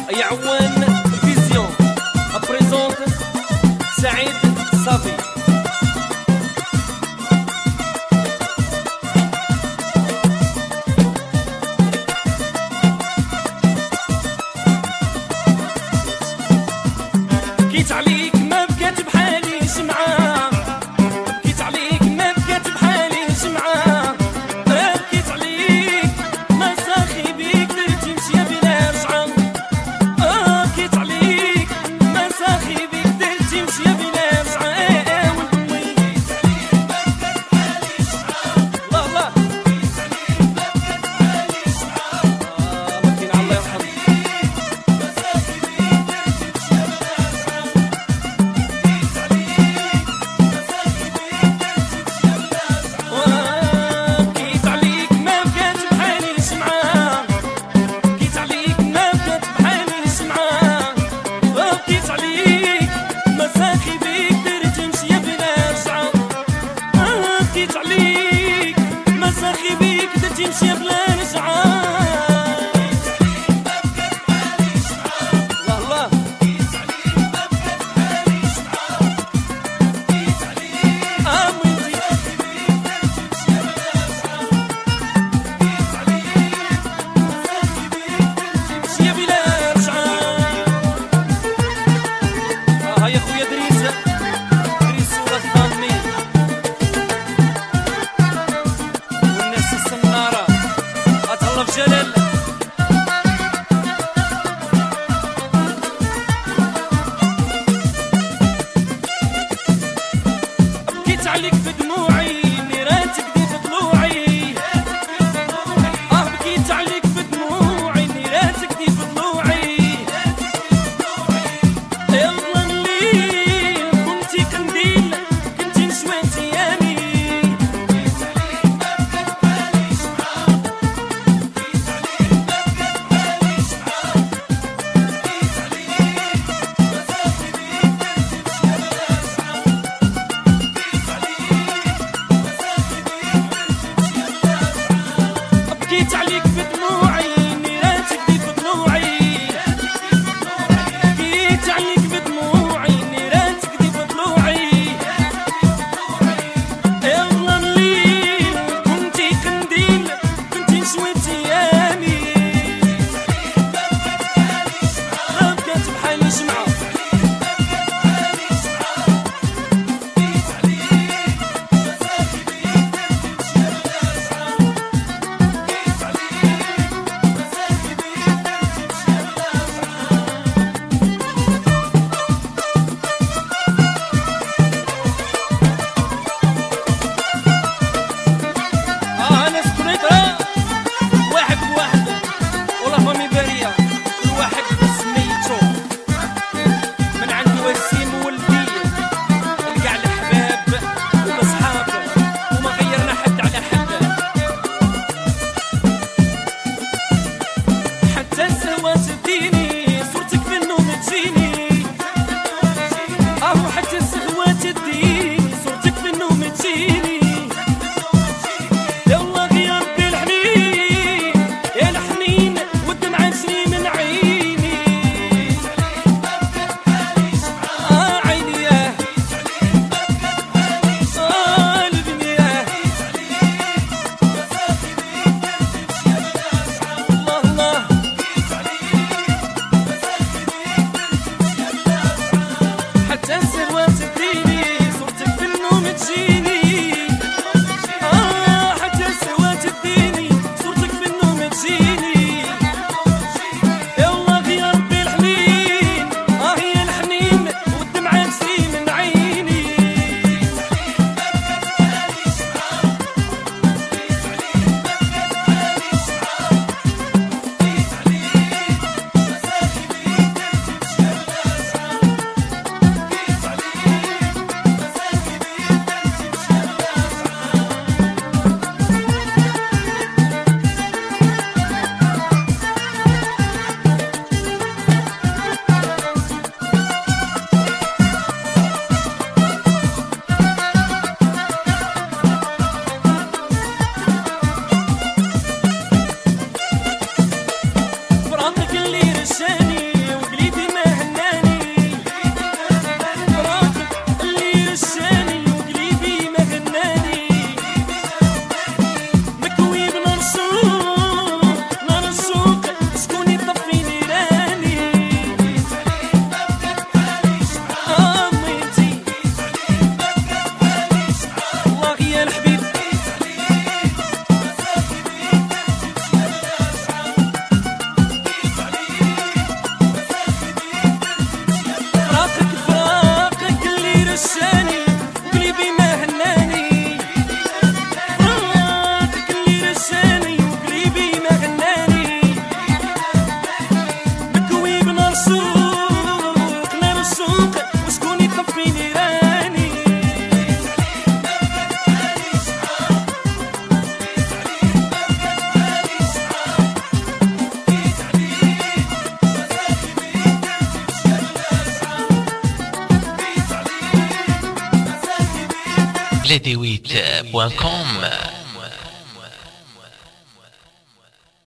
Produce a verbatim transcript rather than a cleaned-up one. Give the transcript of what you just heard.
يعوان فيزيون ابريزونت سعيد صافي. بكيت عليك ما بكات بحالي شمعة، بكيت عليك ما بكات بحالي شمعة، بكيت عليك ما صاخي بيك درتي مشي بلا رجعة، بكيت عليك ما صاخي بيك درتي مشي بلا رجعة. والأمي بكيت عليك ما بكات بحالي شمعة، الله الله بكيت عليك ما بكات بحالي شمعة، الله كاين الله يرحم. تمشي بلا رجعة، الله الله بكيت عليك ما بكات بحالي شمعة، بكيت عليك أمي صاحي بيك درتي مشي بلا رجعة، بكيت عليك صاحي بيك درتي مشي بلا رجعة. ها يا خويا دريس دريس صورة ضامي والناس السنارة أتهلا في جلال. بكيت عليك في دموعي نيراتك دي في ضلوعي، اه بكيت عليك في دموعي نيراتك دي في ضلوعي، يلا الليل كنتي قنديل كنتي نشوات ايامي، بكيت عليك ما بكات بحالي شمعة، بكيت عليك ما بكات بحالي شمعة، بكيت عليك ما صاحي بيك درتي مشي بلا رجعة، بكيت عليك ما صاحي بيك درتي مشي بلا رجعة. بكيت عليك في دموعي نيراتك دي في ضلوعي، بكيت عليك في دموعي نيراتك دي في ضلوعي، يلا الليل كنتي قنديل كنتي نشويت ايامي، ما بكات بحالي شمعة، بكيت عليك ما صاحي بيك درتي مشي بلا رجعة، بكيت عليك بلاديويت بوان كوم.